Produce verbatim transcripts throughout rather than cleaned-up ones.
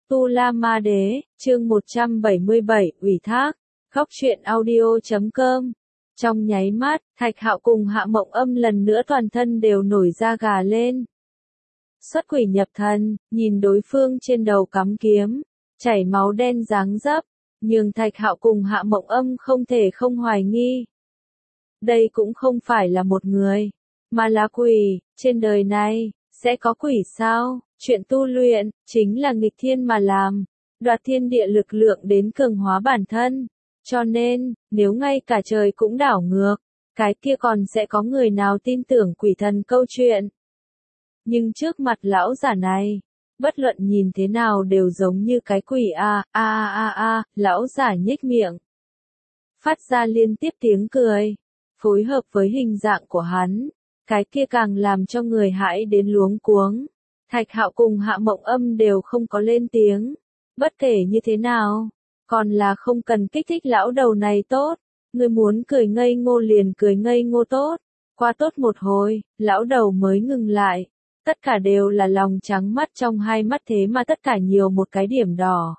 Tu La Ma Đế, chương một trăm bảy mươi bảy, ủy thác, góc truyện audio chấm com. Trong nháy mắt, Thạch Hạo cùng Hạ Mộng Âm lần nữa toàn thân đều nổi da gà lên. Xuất quỷ nhập thần, nhìn đối phương trên đầu cắm kiếm, chảy máu đen ráng dấp, nhưng Thạch Hạo cùng Hạ Mộng Âm không thể không hoài nghi. Đây cũng không phải là một người, mà là quỷ, trên đời này, sẽ có quỷ sao? Chuyện tu luyện, chính là nghịch thiên mà làm, đoạt thiên địa lực lượng đến cường hóa bản thân. Cho nên, nếu ngay cả trời cũng đảo ngược, cái kia còn sẽ có người nào tin tưởng quỷ thần câu chuyện. Nhưng trước mặt lão giả này, bất luận nhìn thế nào đều giống như cái quỷ a a a a, lão giả nhếch miệng, phát ra liên tiếp tiếng cười, phối hợp với hình dạng của hắn, cái kia càng làm cho người hãi đến luống cuống. Thạch Hạo cùng Hạ Mộng Âm đều không có lên tiếng, bất kể như thế nào, còn là không cần kích thích lão đầu này tốt, người muốn cười ngây ngô liền cười ngây ngô tốt, qua tốt một hồi, lão đầu mới ngừng lại, tất cả đều là lòng trắng mắt trong hai mắt thế mà tất cả nhiều một cái điểm đỏ.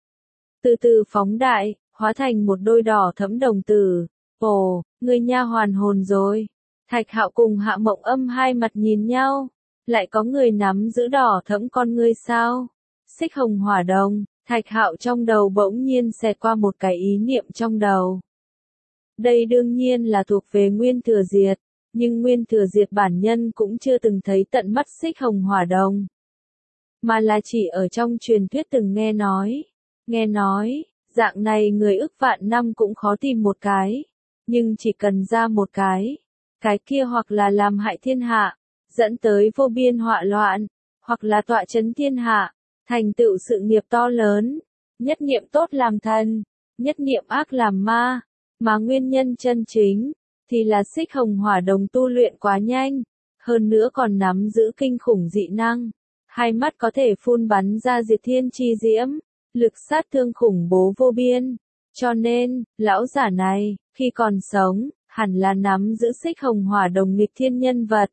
Từ từ phóng đại, hóa thành một đôi đỏ thẫm đồng tử, ồ, người nha hoàn hồn rồi. Thạch Hạo cùng Hạ Mộng Âm hai mặt nhìn nhau, lại có người nắm giữ đỏ thẫm con ngươi sao? Xích hồng hỏa đồng, Thạch Hạo trong đầu bỗng nhiên xẹt qua một cái ý niệm trong đầu. Đây đương nhiên là thuộc về Nguyên Thừa Diệt, nhưng Nguyên Thừa Diệt bản nhân cũng chưa từng thấy tận mắt xích hồng hỏa đồng, mà là chỉ ở trong truyền thuyết từng nghe nói. Nghe nói, dạng này người ức vạn năm cũng khó tìm một cái, nhưng chỉ cần ra một cái, cái kia hoặc là làm hại thiên hạ, dẫn tới vô biên họa loạn, hoặc là tọa chấn thiên hạ, thành tựu sự nghiệp to lớn, nhất niệm tốt làm thần, nhất niệm ác làm ma, mà nguyên nhân chân chính, thì là xích hồng hỏa đồng tu luyện quá nhanh, hơn nữa còn nắm giữ kinh khủng dị năng, hai mắt có thể phun bắn ra diệt thiên chi diễm, lực sát thương khủng bố vô biên, cho nên, lão giả này, khi còn sống, hẳn là nắm giữ xích hồng hỏa đồng nghịch thiên nhân vật.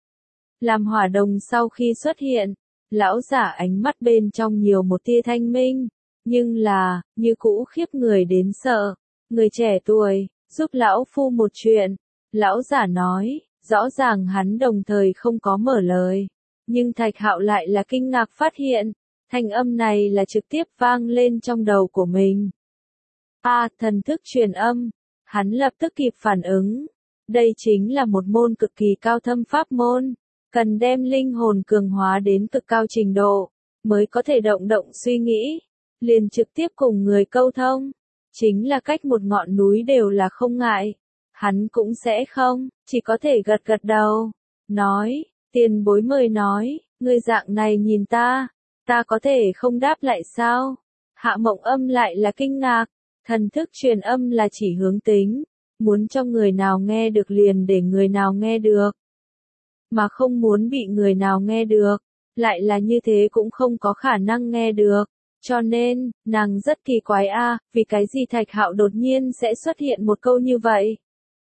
Làm hỏa đồng sau khi xuất hiện, lão giả ánh mắt bên trong nhiều một tia thanh minh, nhưng là, như cũ khiếp người đến sợ. Người trẻ tuổi, giúp lão phu một chuyện, lão giả nói, rõ ràng hắn đồng thời không có mở lời, nhưng Thạch Hạo lại là kinh ngạc phát hiện, thanh âm này là trực tiếp vang lên trong đầu của mình. A, thần thức truyền âm, hắn lập tức kịp phản ứng, đây chính là một môn cực kỳ cao thâm pháp môn, cần đem linh hồn cường hóa đến cực cao trình độ, mới có thể động động suy nghĩ, liền trực tiếp cùng người câu thông, chính là cách một ngọn núi đều là không ngại, hắn cũng sẽ không, chỉ có thể gật gật đầu, nói, tiền bối mời nói, người dạng này nhìn ta, ta có thể không đáp lại sao? Hạ Mộng Âm lại là kinh ngạc, thần thức truyền âm là chỉ hướng tính, muốn cho người nào nghe được liền để người nào nghe được, mà không muốn bị người nào nghe được, lại là như thế cũng không có khả năng nghe được, cho nên, nàng rất kỳ quái a, vì cái gì Thạch Hạo đột nhiên sẽ xuất hiện một câu như vậy.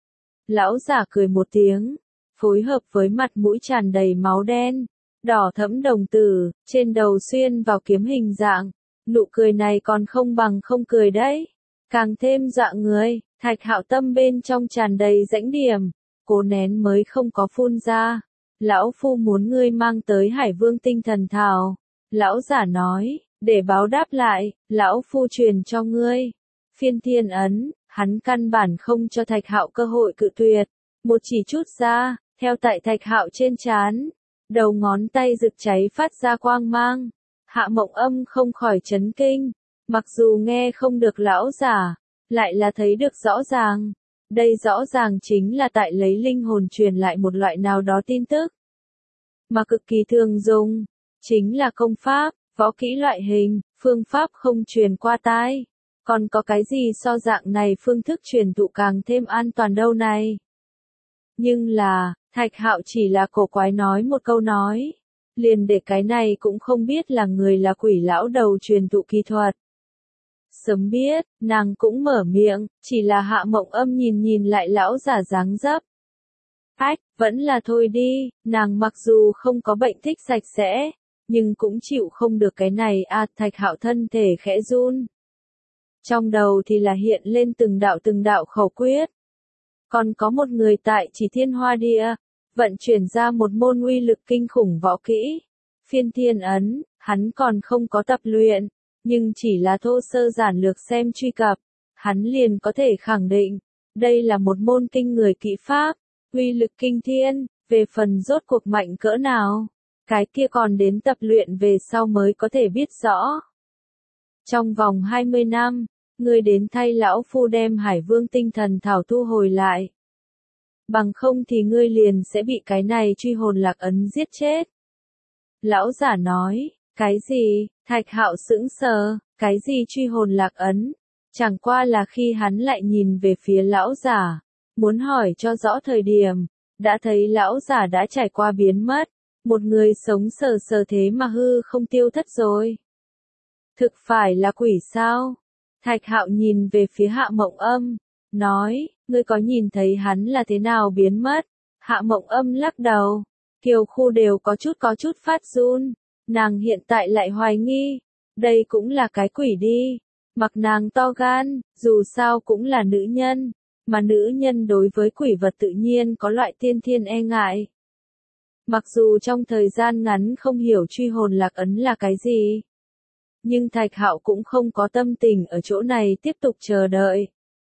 Lão giả cười một tiếng, phối hợp với mặt mũi tràn đầy máu đen, đỏ thẫm đồng tử, trên đầu xuyên vào kiếm hình dạng, nụ cười này còn không bằng không cười đấy, càng thêm dọa người. Thạch Hạo tâm bên trong tràn đầy rãnh điểm, cố nén mới không có phun ra. Lão phu muốn ngươi mang tới Hải Vương tinh thần thảo. Lão giả nói, để báo đáp lại, lão phu truyền cho ngươi. Phiên thiên ấn, hắn căn bản không cho Thạch Hạo cơ hội cự tuyệt. Một chỉ chút ra, theo tại Thạch Hạo trên trán, đầu ngón tay rực cháy phát ra quang mang. Hạ Mộng Âm không khỏi chấn kinh, mặc dù nghe không được lão giả, lại là thấy được rõ ràng. Đây rõ ràng chính là tại lấy linh hồn truyền lại một loại nào đó tin tức, mà cực kỳ thường dùng, chính là công pháp, võ kỹ loại hình, phương pháp không truyền qua tai. Còn có cái gì so dạng này phương thức truyền thụ càng thêm an toàn đâu này? Nhưng là, Thạch Hạo chỉ là cổ quái nói một câu nói, liền để cái này cũng không biết là người là quỷ lão đầu truyền thụ kỹ thuật. Sớm biết, nàng cũng mở miệng, chỉ là Hạ Mộng Âm nhìn nhìn lại lão giả dáng dấp. Ách, vẫn là thôi đi, nàng mặc dù không có bệnh thích sạch sẽ, nhưng cũng chịu không được cái này a, Thạch Hạo thân thể khẽ run. Trong đầu thì là hiện lên từng đạo từng đạo khẩu quyết. Còn có một người tại Chỉ Thiên Hoa Địa, vận chuyển ra một môn uy lực kinh khủng võ kỹ, Phiên Thiên Ấn, hắn còn không có tập luyện, nhưng chỉ là thô sơ giản lược xem truy cập, hắn liền có thể khẳng định, đây là một môn kinh người kỹ pháp, uy lực kinh thiên, về phần rốt cuộc mạnh cỡ nào, cái kia còn đến tập luyện về sau mới có thể biết rõ. Trong vòng hai mươi năm, ngươi đến thay lão phu đem Hải Vương tinh thần thảo thu hồi lại. Bằng không thì ngươi liền sẽ bị cái này truy hồn lạc ấn giết chết. Lão giả nói, cái gì, Thạch Hạo sững sờ, cái gì truy hồn lạc ấn, chẳng qua là khi hắn lại nhìn về phía lão giả, muốn hỏi cho rõ thời điểm, đã thấy lão giả đã trải qua biến mất, một người sống sờ sờ thế mà hư không tiêu thất rồi. Thực phải là quỷ sao? Thạch Hạo nhìn về phía Hạ Mộng Âm, nói, ngươi có nhìn thấy hắn là thế nào biến mất? Hạ Mộng Âm lắc đầu, Kiều Khu đều có chút có chút phát run, nàng hiện tại lại hoài nghi, đây cũng là cái quỷ đi, mặc nàng to gan, dù sao cũng là nữ nhân, mà nữ nhân đối với quỷ vật tự nhiên có loại tiên thiên e ngại. Mặc dù trong thời gian ngắn không hiểu truy hồn lạc ấn là cái gì, nhưng Thạch Hạo cũng không có tâm tình ở chỗ này tiếp tục chờ đợi.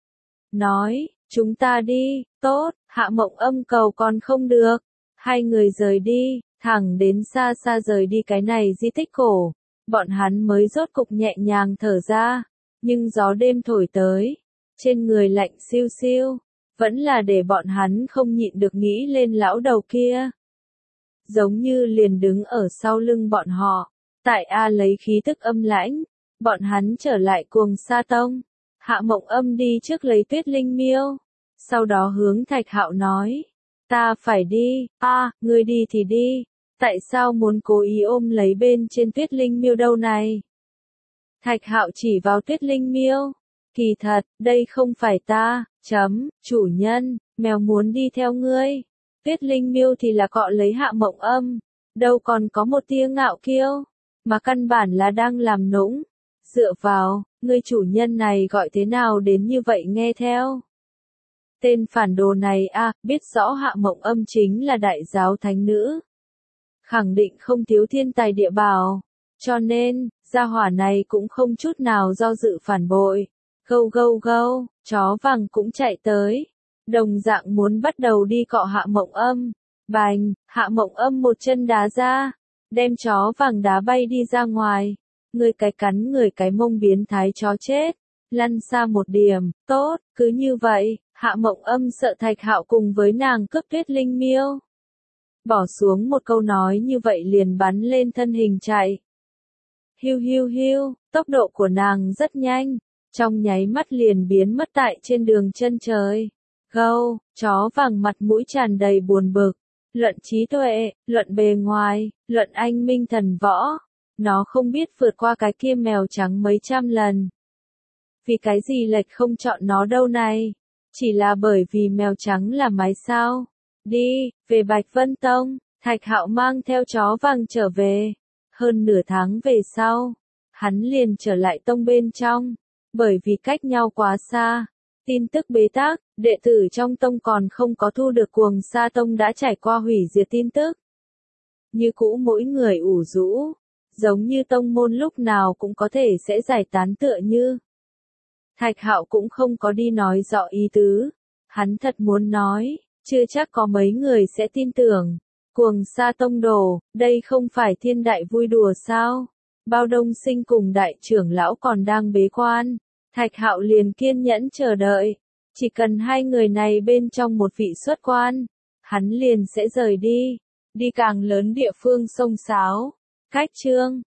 Nói, chúng ta đi, tốt, Hạ Mộng Âm cầu còn không được. Hai người rời đi, thẳng đến xa xa rời đi cái này di tích cổ. Bọn hắn mới rốt cục nhẹ nhàng thở ra, nhưng gió đêm thổi tới, trên người lạnh siêu siêu, vẫn là để bọn hắn không nhịn được nghĩ lên lão đầu kia. Giống như liền đứng ở sau lưng bọn họ. Tại A lấy khí tức âm lãnh, bọn hắn trở lại Cuồng Sa Tông. Hạ Mộng Âm đi trước lấy Tuyết Linh Miêu, sau đó hướng Thạch Hạo nói, ta phải đi, a, à, ngươi đi thì đi, tại sao muốn cố ý ôm lấy bên trên Tuyết Linh Miêu đâu này? Thạch Hạo chỉ vào Tuyết Linh Miêu, kỳ thật, đây không phải ta, chấm, chủ nhân, mèo muốn đi theo ngươi. Tuyết Linh Miêu thì là cọ lấy Hạ Mộng Âm, đâu còn có một tia ngạo kiêu, mà căn bản là đang làm nũng. Dựa vào, người chủ nhân này gọi thế nào đến như vậy nghe theo. Tên phản đồ này a, à, biết rõ Hạ Mộng Âm chính là đại giáo thánh nữ. Khẳng định không thiếu thiên tài địa bảo, cho nên, gia hỏa này cũng không chút nào do dự phản bội. Gâu gâu gâu, chó vàng cũng chạy tới. Đồng dạng muốn bắt đầu đi cọ Hạ Mộng Âm. Bành, Hạ Mộng Âm một chân đá ra, đem chó vàng đá bay đi ra ngoài. Người cái cắn người cái mông biến thái chó chết, lăn xa một điểm, tốt, cứ như vậy, Hạ Mộng Âm sợ Thạch Hạo cùng với nàng cướp Tuyết Linh Miêu. Bỏ xuống một câu nói như vậy liền bắn lên thân hình chạy. Hiu hiu hiu, tốc độ của nàng rất nhanh, trong nháy mắt liền biến mất tại trên đường chân trời. Gâu, chó vàng mặt mũi tràn đầy buồn bực, luận trí tuệ, luận bề ngoài, luận anh minh thần võ. Nó không biết vượt qua cái kia mèo trắng mấy trăm lần. Vì cái gì lệch không chọn nó đâu này? Chỉ là bởi vì mèo trắng là mái sao? Đi, về Bạch Vân Tông, Thạch Hạo mang theo chó vàng trở về. Hơn nửa tháng về sau, hắn liền trở lại tông bên trong. Bởi vì cách nhau quá xa, tin tức bế tắc, đệ tử trong tông còn không có thu được Cuồng Sa Tông đã trải qua hủy diệt tin tức. Như cũ mỗi người ủ rũ. Giống như tông môn lúc nào cũng có thể sẽ giải tán tựa như. Thạch Hạo cũng không có đi nói rõ ý tứ. Hắn thật muốn nói, chưa chắc có mấy người sẽ tin tưởng. Cuồng Sa Tông đổ, đây không phải thiên đại vui đùa sao? Bao Đông Sinh cùng đại trưởng lão còn đang bế quan. Thạch Hạo liền kiên nhẫn chờ đợi. Chỉ cần hai người này bên trong một vị xuất quan, hắn liền sẽ rời đi. Đi càng lớn địa phương sông sáo. Cách chương